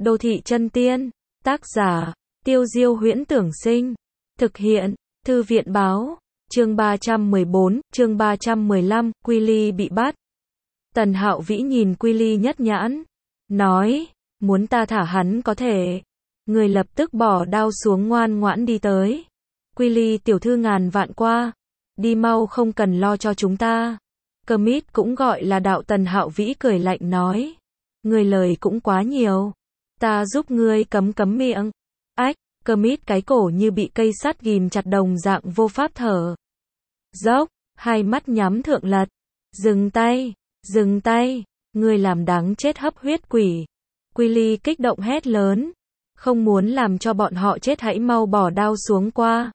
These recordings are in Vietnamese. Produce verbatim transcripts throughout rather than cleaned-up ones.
Đô thị chân tiên. Tác giả, Tiêu Diêu Huyễn Tưởng Sinh. Thực hiện, Thư viện báo. Chương ba trăm mười bốn, chương ba trăm mười lăm, Quy Ly bị bắt. Tần Hạo Vĩ nhìn Quy Ly nhất nhãn. Nói, muốn ta thả hắn có thể. Người lập tức bỏ đao xuống ngoan ngoãn đi tới. Quy Ly tiểu thư ngàn vạn qua. Đi mau không cần lo cho chúng ta. Kermit cũng gọi là đạo. Tần Hạo Vĩ cười lạnh nói. Người lời cũng quá nhiều. Ta giúp ngươi cấm cấm miệng. Ách, Kermit cái cổ như bị cây sắt ghim chặt đồng dạng vô pháp thở. Dốc, hai mắt nhắm thượng lật. Dừng tay, dừng tay, ngươi làm đáng chết hấp huyết quỷ. Quy Ly kích động hét lớn. Không muốn làm cho bọn họ chết hãy mau bỏ đao xuống qua.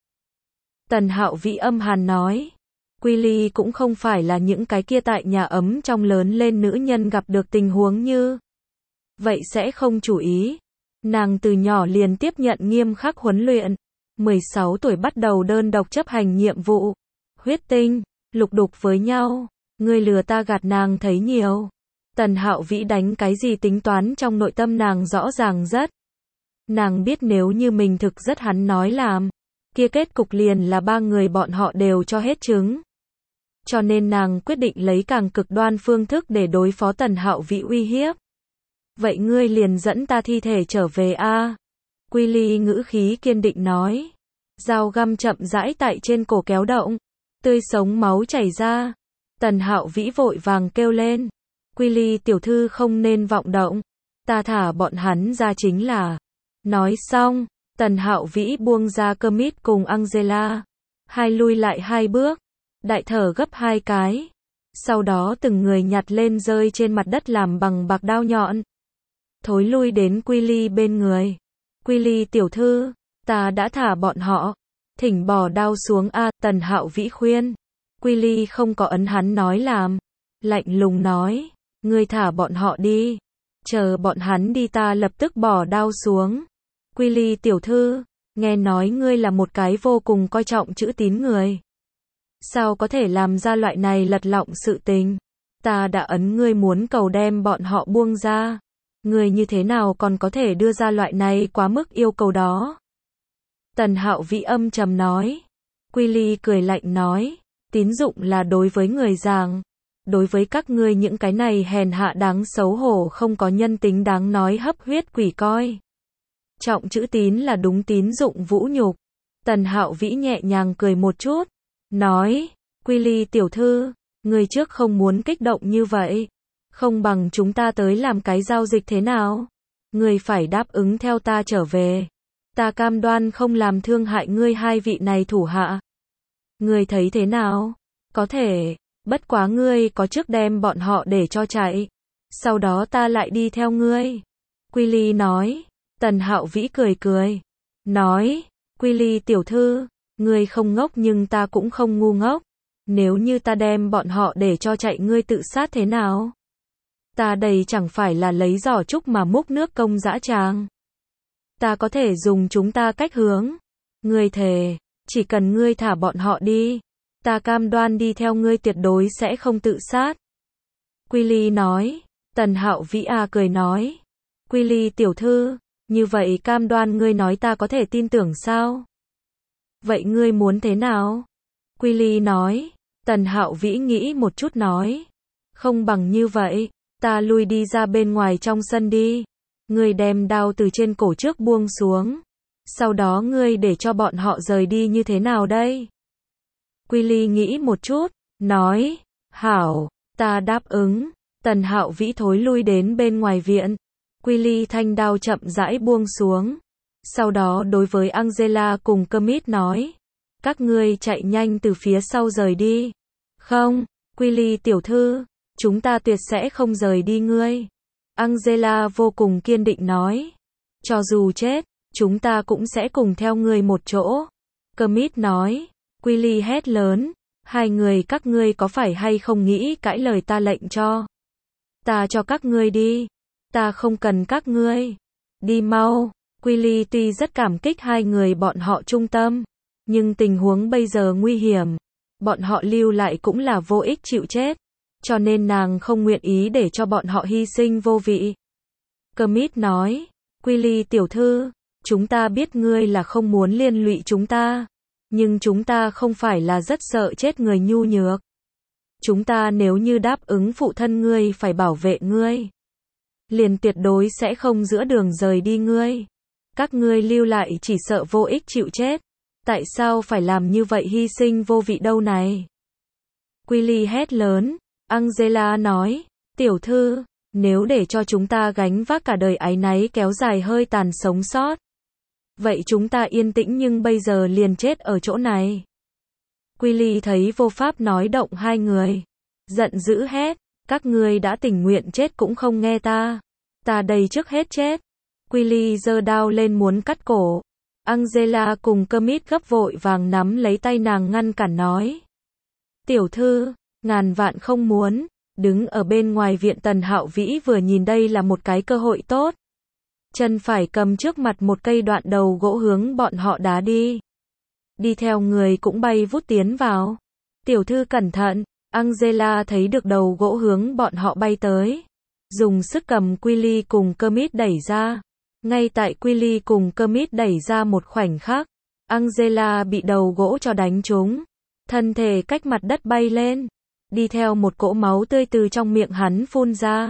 Tần Hạo Vĩ âm hàn nói. Quy Ly cũng không phải là những cái kia tại nhà ấm trong lớn lên nữ nhân gặp được tình huống như vậy sẽ không chú ý. Nàng từ nhỏ liền tiếp nhận nghiêm khắc huấn luyện. mười sáu tuổi bắt đầu đơn độc chấp hành nhiệm vụ. Huyết tinh, lục đục với nhau. Ngươi lừa ta gạt nàng thấy nhiều. Tần Hạo Vĩ đánh cái gì tính toán trong nội tâm nàng rõ ràng rất. Nàng biết nếu như mình thực rất hắn nói làm. Kia kết cục liền là ba người bọn họ đều cho hết trứng. Cho nên nàng quyết định lấy càng cực đoan phương thức để đối phó Tần Hạo Vĩ uy hiếp. Vậy ngươi liền dẫn ta thi thể trở về a à? Quy Ly ngữ khí kiên định nói. Dao găm chậm rãi tại trên cổ kéo động. Tươi sống máu chảy ra. Tần Hạo Vĩ vội vàng kêu lên. Quy Ly tiểu thư không nên vọng động. Ta thả bọn hắn ra chính là. Nói xong, Tần Hạo Vĩ buông ra Kermit cùng Angela. Hai lui lại hai bước. Đại thở gấp hai cái. Sau đó từng người nhặt lên rơi trên mặt đất làm bằng bạc đao nhọn. Thối lui đến Quy Ly bên người. Quy Ly tiểu thư, ta đã thả bọn họ. Thỉnh bỏ đao xuống a. Tần Hạo Vĩ khuyên. Quy Ly không có ấn hắn nói làm. Lạnh lùng nói. Ngươi thả bọn họ đi. Chờ bọn hắn đi ta lập tức bỏ đao xuống. Quy Ly tiểu thư, nghe nói ngươi là một cái vô cùng coi trọng chữ tín người. Sao có thể làm ra loại này lật lọng sự tình? Ta đã ấn ngươi muốn cầu đem bọn họ buông ra. Ngươi như thế nào còn có thể đưa ra loại này quá mức yêu cầu đó? Tần Hạo Vĩ âm trầm nói. Quy Ly cười lạnh nói. Tín dụng là đối với người giàng. Đối với các ngươi những cái này hèn hạ đáng xấu hổ không có nhân tính đáng nói hấp huyết quỷ coi. Trọng chữ tín là đúng tín dụng vũ nhục. Tần Hạo Vĩ nhẹ nhàng cười một chút. Nói. Quy Ly tiểu thư, người trước không muốn kích động như vậy. Không bằng chúng ta tới làm cái giao dịch thế nào? Người phải đáp ứng theo ta trở về. Ta cam đoan không làm thương hại ngươi hai vị này thủ hạ. Ngươi thấy thế nào? Có thể, bất quá ngươi có trước đem bọn họ để cho chạy. Sau đó ta lại đi theo ngươi. Quy Ly nói. Tần Hạo Vĩ cười cười. Nói. Quy Ly tiểu thư, ngươi không ngốc nhưng ta cũng không ngu ngốc. Nếu như ta đem bọn họ để cho chạy ngươi tự sát thế nào? Ta đây chẳng phải là lấy giỏ trúc mà múc nước công dã tràng. Ta có thể dùng chúng ta cách hướng. Ngươi thề, chỉ cần ngươi thả bọn họ đi. Ta cam đoan đi theo ngươi tuyệt đối sẽ không tự sát. Quy Ly nói. Tần Hạo Vĩ à cười nói. Quy Ly tiểu thư, như vậy cam đoan ngươi nói ta có thể tin tưởng sao? Vậy ngươi muốn thế nào? Quy Ly nói. Tần Hạo Vĩ nghĩ một chút nói. Không bằng như vậy, ta lui đi ra bên ngoài trong sân đi. Ngươi đem đao từ trên cổ trước buông xuống. Sau đó ngươi để cho bọn họ rời đi như thế nào đây? Quy Ly nghĩ một chút, nói. Hảo, ta đáp ứng. Tần Hạo Vĩ thối lui đến bên ngoài viện. Quy Ly thanh đao chậm rãi buông xuống. Sau đó đối với Angela cùng Kermit nói. Các ngươi chạy nhanh từ phía sau rời đi. Không, Quy Ly tiểu thư, chúng ta tuyệt sẽ không rời đi ngươi. Angela vô cùng kiên định nói. Cho dù chết, chúng ta cũng sẽ cùng theo ngươi một chỗ. Kermit nói. Quy Ly hét lớn. Hai người các ngươi có phải hay không nghĩ cãi lời ta lệnh cho? Ta cho các ngươi đi. Ta không cần các ngươi. Đi mau. Quy Ly tuy rất cảm kích hai người bọn họ trung tâm. Nhưng tình huống bây giờ nguy hiểm. Bọn họ lưu lại cũng là vô ích chịu chết. Cho nên nàng không nguyện ý để cho bọn họ hy sinh vô vị. Kermit nói. Quy Ly tiểu thư, chúng ta biết ngươi là không muốn liên lụy chúng ta, nhưng chúng ta không phải là rất sợ chết người nhu nhược. Chúng ta nếu như đáp ứng phụ thân ngươi phải bảo vệ ngươi, liền tuyệt đối sẽ không giữa đường rời đi ngươi. Các ngươi lưu lại chỉ sợ vô ích chịu chết. Tại sao phải làm như vậy hy sinh vô vị đâu này? Quy Ly hét lớn. Angela nói, tiểu thư, nếu để cho chúng ta gánh vác cả đời áy náy kéo dài hơi tàn sống sót, vậy chúng ta yên tĩnh nhưng bây giờ liền chết ở chỗ này. Quy Ly thấy vô pháp nói động hai người, giận dữ hét, các ngươi đã tình nguyện chết cũng không nghe ta. Ta đây trước hết chết. Quy Ly giơ đao lên muốn cắt cổ. Angela cùng Kermit gấp vội vàng nắm lấy tay nàng ngăn cản nói. Tiểu thư, ngàn vạn không muốn. Đứng ở bên ngoài viện Tần Hạo Vĩ vừa nhìn đây là một cái cơ hội tốt. Chân phải cầm trước mặt một cây đoạn đầu gỗ hướng bọn họ đá đi. Đi theo người cũng bay vút tiến vào. Tiểu thư cẩn thận. Angela thấy được đầu gỗ hướng bọn họ bay tới. Dùng sức cầm Quy Ly cùng Kermit đẩy ra. Ngay tại Quy Ly cùng Kermit đẩy ra một khoảnh khắc, Angela bị đầu gỗ cho đánh trúng. Thân thể cách mặt đất bay lên. Đi theo một cỗ máu tươi từ trong miệng hắn phun ra.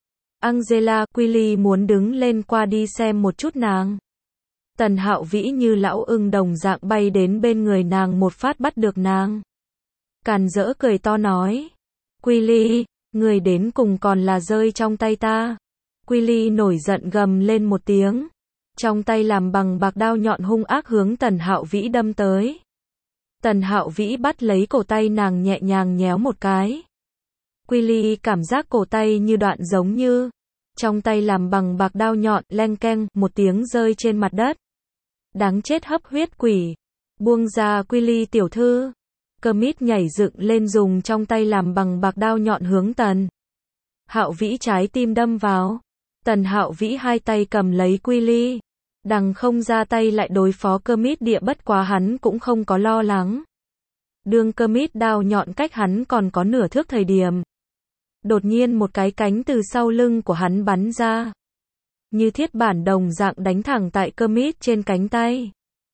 Angela, Quy Ly muốn đứng lên qua đi xem một chút nàng. Tần Hạo Vĩ như lão ưng đồng dạng bay đến bên người nàng một phát bắt được nàng. Càn rỡ cười to nói. Quy Ly, người đến cùng còn là rơi trong tay ta. Quy Ly nổi giận gầm lên một tiếng. Trong tay làm bằng bạc đao nhọn hung ác hướng Tần Hạo Vĩ đâm tới. Tần Hạo Vĩ bắt lấy cổ tay nàng nhẹ nhàng nhéo một cái. Quy Ly cảm giác cổ tay như đoạn giống như. Trong tay làm bằng bạc đao nhọn leng keng một tiếng rơi trên mặt đất. Đáng chết hấp huyết quỷ. Buông ra Quy Ly tiểu thư. Kermit nhảy dựng lên dùng trong tay làm bằng bạc đao nhọn hướng Tần Hạo Vĩ trái tim đâm vào. Tần Hạo Vĩ hai tay cầm lấy Quy Ly. Đằng không ra tay lại đối phó Kermit địa bất quá hắn cũng không có lo lắng. Đường Kermit đao nhọn cách hắn còn có nửa thước thời điểm. Đột nhiên một cái cánh từ sau lưng của hắn bắn ra. Như thiết bản đồng dạng đánh thẳng tại Kermit trên cánh tay.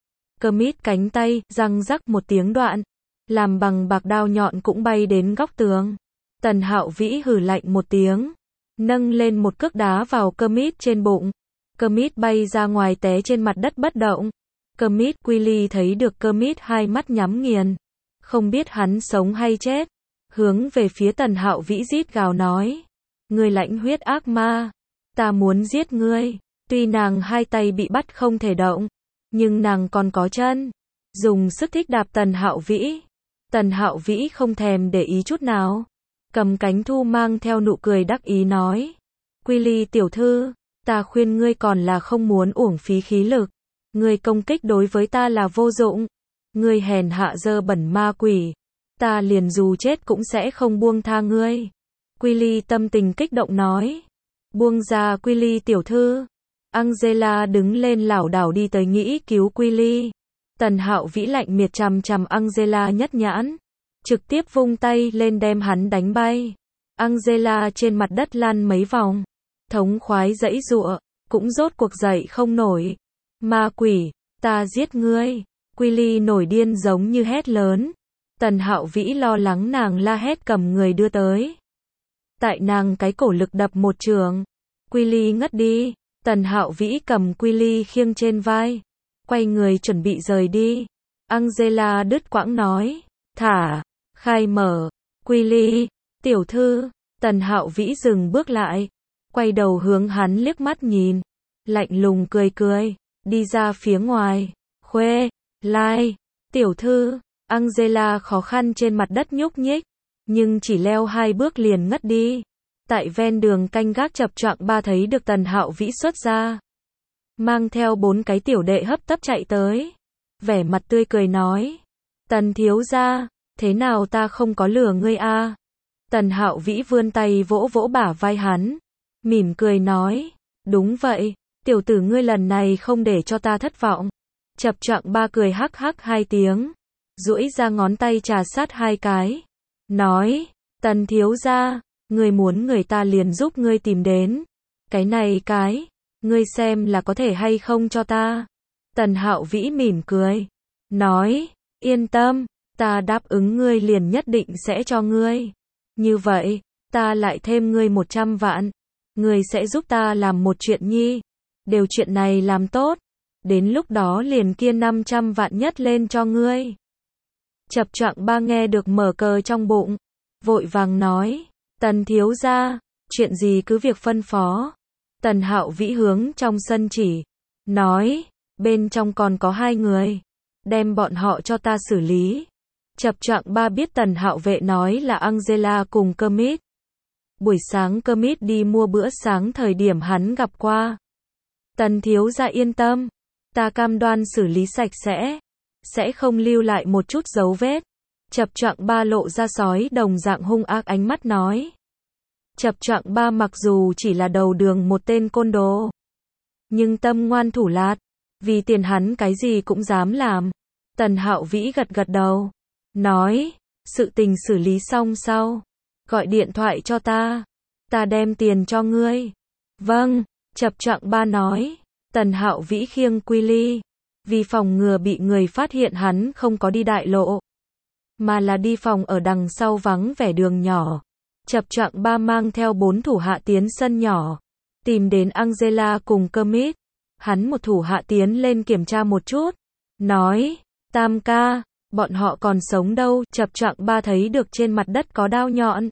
Kermit cánh tay, răng rắc một tiếng đoạn. Làm bằng bạc đao nhọn cũng bay đến góc tường. Tần Hạo Vĩ hừ lạnh một tiếng. Nâng lên một cước đá vào Kermit trên bụng. Kermit bay ra ngoài té trên mặt đất bất động. Kermit, Quy Ly thấy được Kermit hai mắt nhắm nghiền. Không biết hắn sống hay chết. Hướng về phía Tần Hạo Vĩ rít gào nói. Ngươi lãnh huyết ác ma. Ta muốn giết ngươi. Tuy nàng hai tay bị bắt không thể động. Nhưng nàng còn có chân. Dùng sức thích đạp Tần Hạo Vĩ. Tần Hạo Vĩ không thèm để ý chút nào. Cầm cánh thu mang theo nụ cười đắc ý nói. Quy Ly tiểu thư, ta khuyên ngươi còn là không muốn uổng phí khí lực. Ngươi công kích đối với ta là vô dụng. Ngươi hèn hạ dơ bẩn ma quỷ. Ta liền dù chết cũng sẽ không buông tha ngươi. Quy Ly tâm tình kích động nói. Buông ra Quy Ly tiểu thư. Angela đứng lên lảo đảo đi tới nghĩ cứu Quy Ly. Tần Hạo Vĩ lạnh miệt chằm chằm Angela nhất nhãn. Trực tiếp vung tay lên đem hắn đánh bay. Angela trên mặt đất lăn mấy vòng. Thống khoái giãy giụa, cũng rốt cuộc dậy không nổi. Ma quỷ, ta giết ngươi. Quy Ly nổi điên giống như hét lớn. Tần Hạo Vĩ lo lắng nàng la hét cầm người đưa tới. Tại nàng cái cổ lực đập một trường. Quy Ly ngất đi. Tần Hạo Vĩ cầm Quy Ly khiêng trên vai. Quay người chuẩn bị rời đi. Angela đứt quãng nói. Thả, khai mở. Quy Ly, tiểu thư. Tần Hạo Vĩ dừng bước lại. Quay đầu hướng hắn liếc mắt nhìn. Lạnh lùng cười cười. Đi ra phía ngoài. Khuê, lai, tiểu thư. Angela khó khăn trên mặt đất nhúc nhích. Nhưng chỉ leo hai bước liền ngất đi. Tại ven đường canh gác chập choạng ba thấy được Tần Hạo Vĩ xuất ra. Mang theo bốn cái tiểu đệ hấp tấp chạy tới. Vẻ mặt tươi cười nói. Tần thiếu gia, thế nào ta không có lừa ngươi a? À? Tần Hạo Vĩ vươn tay vỗ vỗ bả vai hắn. Mỉm cười nói. Đúng vậy, tiểu tử ngươi lần này không để cho ta thất vọng. Chập choạng ba cười hắc hắc hai tiếng. Duỗi ra ngón tay trà sát hai cái. Nói. Tần thiếu gia, ngươi muốn người ta liền giúp ngươi tìm đến. Cái này cái. Ngươi xem là có thể hay không cho ta. Tần Hạo Vĩ mỉm cười. Nói, yên tâm, ta đáp ứng ngươi liền nhất định sẽ cho ngươi. Như vậy, ta lại thêm ngươi một trăm vạn. Ngươi sẽ giúp ta làm một chuyện nhi. Đều chuyện này làm tốt. Đến lúc đó liền kia năm trăm vạn nhất lên cho ngươi. Chập Choạng Ba nghe được mở cờ trong bụng. Vội vàng nói, Tần thiếu gia, chuyện gì cứ việc phân phó. Tần Hạo Vĩ hướng trong sân chỉ. Nói, bên trong còn có hai người. Đem bọn họ cho ta xử lý. Chập Choạng Ba biết Tần Hạo Vệ nói là Angela cùng Kermit. Buổi sáng Kermit đi mua bữa sáng thời điểm hắn gặp qua. Tần thiếu gia yên tâm. Ta cam đoan xử lý sạch sẽ. Sẽ không lưu lại một chút dấu vết. Chập Choạng Ba lộ ra sói đồng dạng hung ác ánh mắt nói. Chập Choạng Ba mặc dù chỉ là đầu đường một tên côn đồ. Nhưng tâm ngoan thủ lạt. Vì tiền hắn cái gì cũng dám làm. Tần Hạo Vĩ gật gật đầu. Nói, sự tình xử lý xong sau. Gọi điện thoại cho ta. Ta đem tiền cho ngươi. Vâng, Chập Choạng Ba nói. Tần Hạo Vĩ khiêng Willy. Vì phòng ngừa bị người phát hiện hắn không có đi đại lộ. Mà là đi phòng ở đằng sau vắng vẻ đường nhỏ. Chập Choạng Ba mang theo bốn thủ hạ tiến sân nhỏ. Tìm đến Angela cùng Kermit. Hắn một thủ hạ tiến lên kiểm tra một chút. Nói, Tam ca, bọn họ còn sống đâu. Chập Choạng Ba thấy được trên mặt đất có đao nhọn.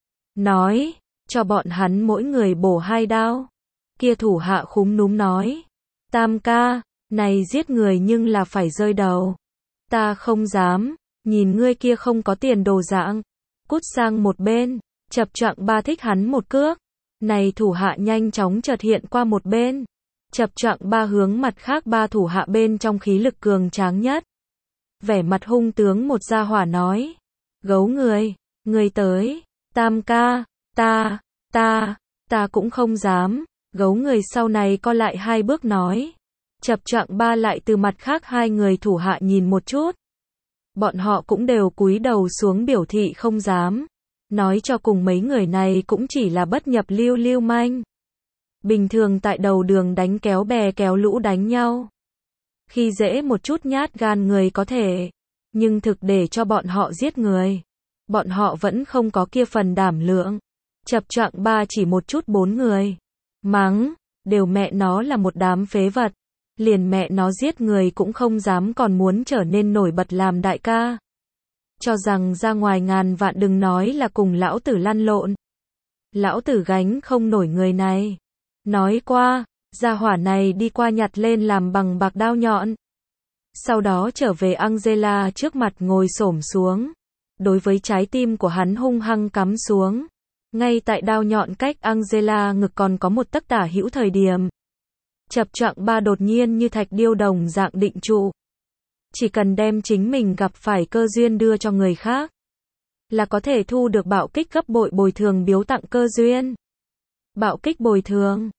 Nói, cho bọn hắn mỗi người bổ hai đao. Kia thủ hạ khúm núm nói, Tam ca, này giết người nhưng là phải rơi đầu. Ta không dám, nhìn ngươi kia không có tiền đồ dạng. Cút sang một bên. Chập Choạng Ba thích hắn một cước. Này thủ hạ nhanh chóng chợt hiện qua một bên. Chập Choạng Ba hướng mặt khác ba thủ hạ bên trong khí lực cường tráng nhất. Vẻ mặt hung tướng một gia hỏa nói. Gấu người, người tới. Tam ca, ta, ta, ta cũng không dám. Gấu người sau này co lại hai bước nói. Chập Choạng Ba lại từ mặt khác hai người thủ hạ nhìn một chút. Bọn họ cũng đều cúi đầu xuống biểu thị không dám. Nói cho cùng mấy người này cũng chỉ là bất nhập lưu lưu manh. Bình thường tại đầu đường đánh kéo bè kéo lũ đánh nhau. Khi dễ một chút nhát gan người có thể. Nhưng thực để cho bọn họ giết người. Bọn họ vẫn không có kia phần đảm lượng. Chập Choạng Ba chỉ một chút bốn người. Mắng, đều mẹ nó là một đám phế vật. Liền mẹ nó giết người cũng không dám còn muốn trở nên nổi bật làm đại ca. Cho rằng ra ngoài ngàn vạn đừng nói là cùng lão tử lăn lộn. Lão tử gánh không nổi người này. Nói qua, gia hỏa này đi qua nhặt lên làm bằng bạc đao nhọn. Sau đó trở về Angela trước mặt ngồi xổm xuống. Đối với trái tim của hắn hung hăng cắm xuống. Ngay tại đao nhọn cách Angela ngực còn có một tấc tả hữu thời điểm. Chập Choạng Ba đột nhiên như thạch điêu đồng dạng định trụ. Chỉ cần đem chính mình gặp phải cơ duyên đưa cho người khác. Là có thể thu được bạo kích gấp bội bồi thường biếu tặng cơ duyên. Bạo kích bồi thường.